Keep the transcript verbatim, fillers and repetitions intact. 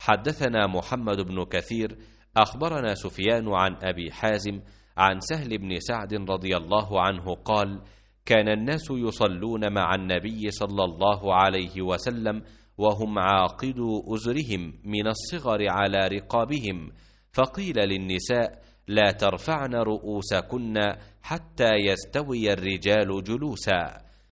حدثنا محمد بن كثير أخبرنا سفيان عن أبي حازم عن سهل بن سعد رضي الله عنه قال: كان الناس يصلون مع النبي صلى الله عليه وسلم وهم عاقدو أزرهم من الصغر على رقابهم، فقيل للنساء: لا ترفعن رؤوسكن حتى يستوي الرجال جلوسا،